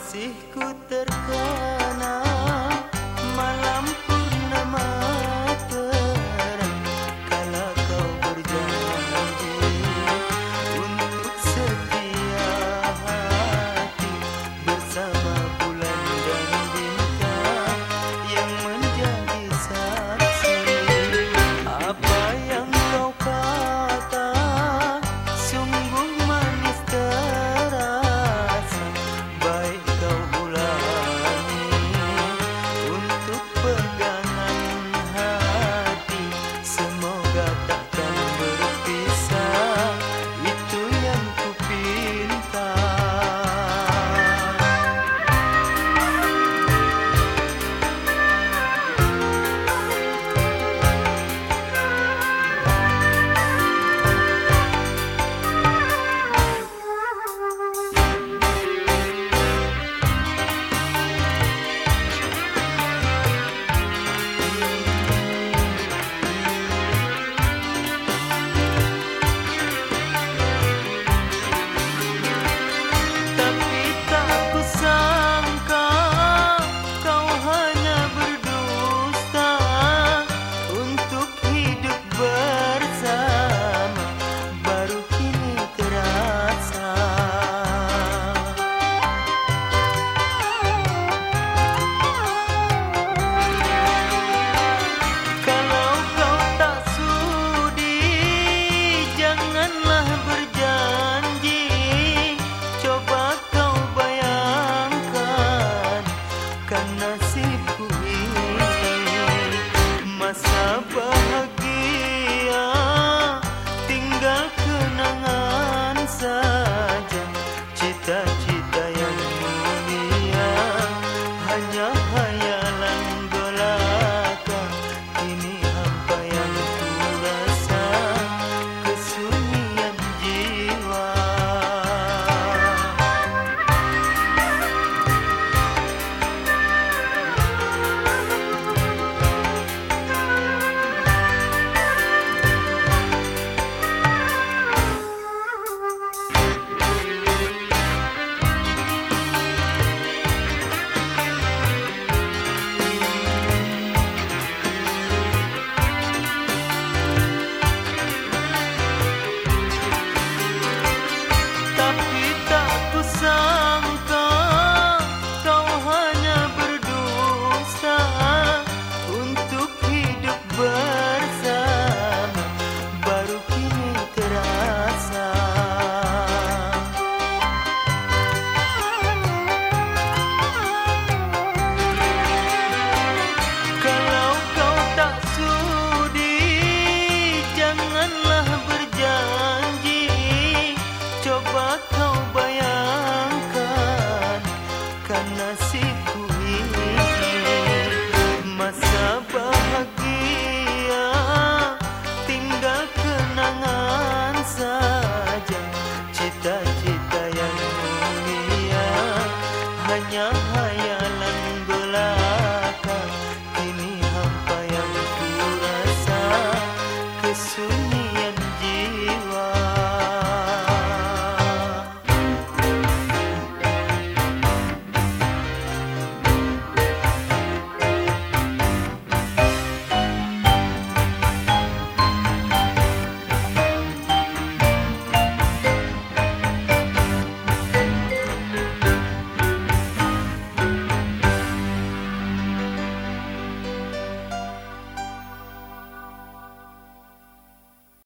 Masih ku terkenang malam purnama terang kala kau berjanji untuk setia hati bersama bulan dan bintang yang menjadi saksi. Apa yang kau kata sungguh manis terasa, baik kau ulangi untuk pegangan hati. Semoga takkan berpisah, itu yang ku pinta. Nasibku ini masa bahagia, tinggal kenangan saja. Cita-cita yang mulia hanya hayalan belaka. Kini hampa yang ku rasa kesunyian jiwa. Nasibku ini masa bahagia, tinggal kenangan saja. Cita-cita yang mulia hanya hayalan belaka. Kini hampa yang ku rasa kesulitan.